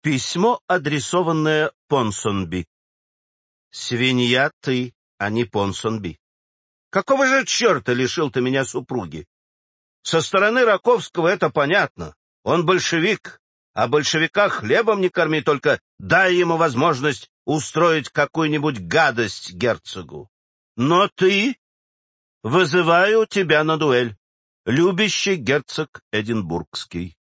Письмо, адресованное Понсонби. Свинья ты, а не Понсонби. Какого же черта лишил ты меня супруги? Со стороны Раковского это понятно. Он большевик, а большевика хлебом не корми, только дай ему возможность устроить какую-нибудь гадость герцогу. Но ты... Вызываю тебя на дуэль, любящий герцог Эдинбургский.